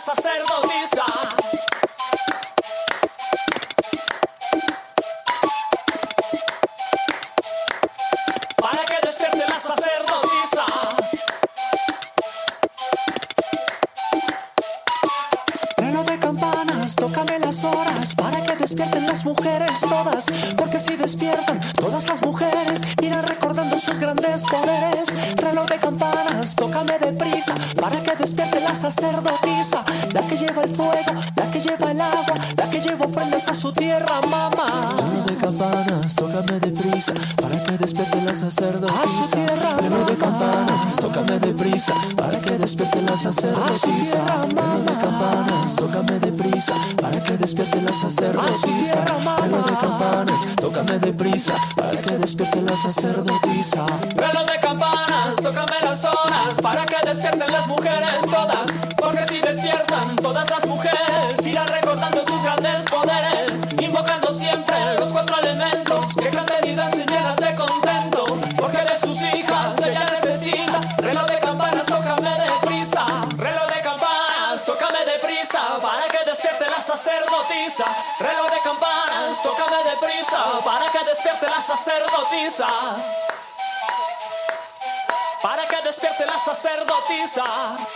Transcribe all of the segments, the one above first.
sacerdotisa. Para que despierte la sacerdotisa. Reloj de campanas, tócame las horas para que despierten las mujeres todas, porque si despiertan todas las mujeres irán recordando sus grandes poderes. Reloj de campanas, tócame deprisa para que despierte la sacerdotisa, la que lleva el fuego, la que lleva el agua, la que lleva ofrendas a su tierra, mamá. Reloj de campanas, tócame deprisa para que despierte la sacerdotisa. A su tierra, reloj de campanas, tócame deprisa para que despierte la sacerdotisa. Reloj de campanas, tócame deprisa para que despierte la sacerdotisa. Reloj de campanas, tócame deprisa para que despierte la sacerdotisa. Reloj de campanas, tócame las horas para que despierten las mujeres todas, porque si despiertan todas las mujeres irán recordando sus grandes poderes, invocando siempre los cuatro elementos que canten y dancen llenas de contento, porque de sus hijas ella necesita. Reloj de campanas, tócame deprisa. Reloj de campanas, tócame deprisa para que despierte la sacerdotisa. Reloj de campanas, tócame deprisa para que despierte la sacerdotisa. Para que despierte la sacerdotisa.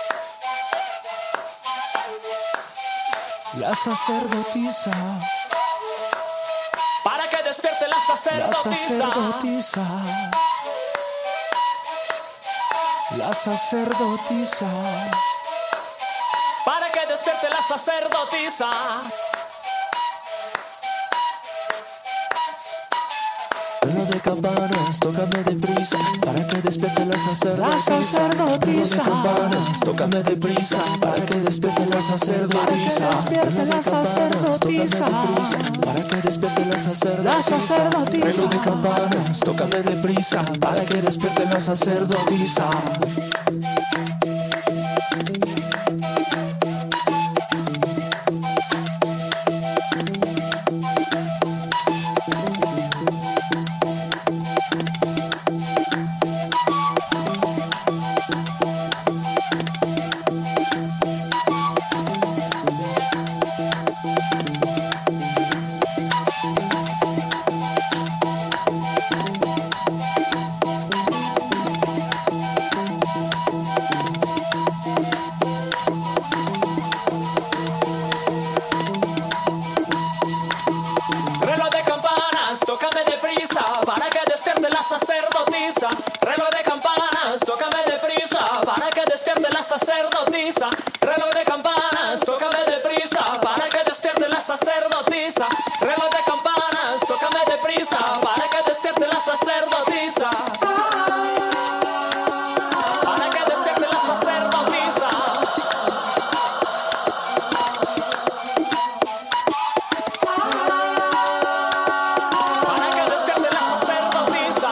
La sacerdotisa. Para que despierte la La sacerdotisa. sacerdotisa. La sacerdotisa. Para que despierte la sacerdotisa. Reloj de campanas, tócame deprisa para que despierte la sacerdotisa. La sacerdotisa. Reloj de campanas, tócame deprisa para que despierte la sacerdotisa. despierte la sacerdotisa. Para que despierte la sacerdotisa. La sacerdotisa. Reloj de campanas, tócame deprisa para que despierte la sacerdotisa. Reloj de campanas, tócame deprisa para que despierte la sacerdotisa. Reloj de campanas, tócame deprisa para que despierte la sacerdotisa. Reloj de campanas, tócame deprisa para que despierte la sacerdotisa. Reloj de campanas, tócame deprisa para que despierte la sacerdotisa. Para que despierte la sacerdotisa. Para que despierte la sacerdotisa.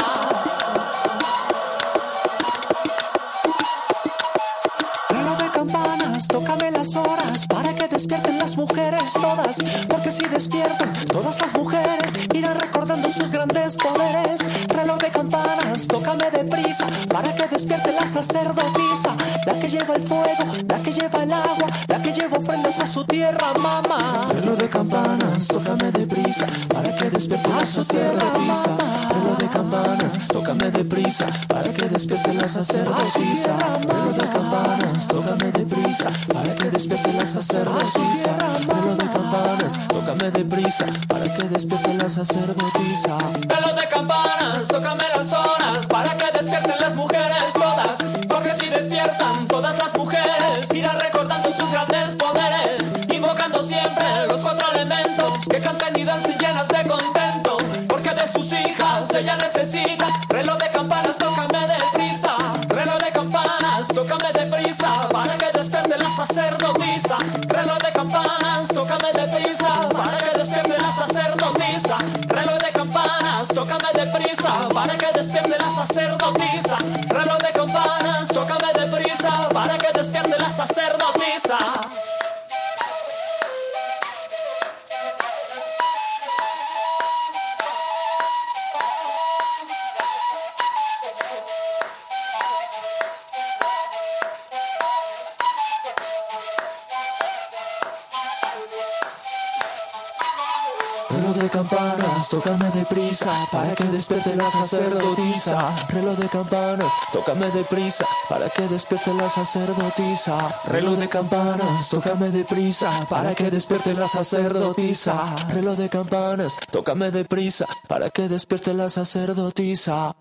Reloj de campanas, tócame las horas para que despierten las mujeres todas, porque si despiertan todas las mujeres irán recordando sus grandes poderes. Reloj de campanas, tócame deprisa para que despierte la sacerdotisa, la que lleva el fuego, la que lleva el agua, la que lleva ofrendas a su tierra, mamá. Reloj de campanas, tócame deprisa para que despierte la sacerdotisa. Reloj de campanas, tócame deprisa para que despierte la sacerdotisa. Reloj de campanas, tócame deprisa para que despierte la sacerdotisa. Reloj de campanas, tócame deprisa para que despierte la sacerdotisa. Reloj de campanas, tócame las horas para que despierten las mujeres todas, porque si despiertan todas las mujeres irán recordando sus grandes poderes, invocando siempre los cuatro elementos que canten y dancen llenas de contento, porque de sus hijas ella necesita. Reloj de campanas, tócame deprisa. Reloj de campanas, tócame deprisa para que despierte la sacerdotisa. Reloj de campanas, tócame deprisa para que despierte la sacerdotisa. Reloj de campanas, tócame deprisa para que despierte la sacerdotisa. Reloj de campanas, tócame deprisa para que despierte la sacerdotisa. Reloj de campanas, tócame deprisa, para que despierte la sacerdotisa. Reloj de campanas, tócame deprisa, para que despierte la sacerdotisa. Reloj de campanas, tócame deprisa, para que despierte la sacerdotisa. Reloj de campanas, tócame deprisa, para que despierte la sacerdotisa.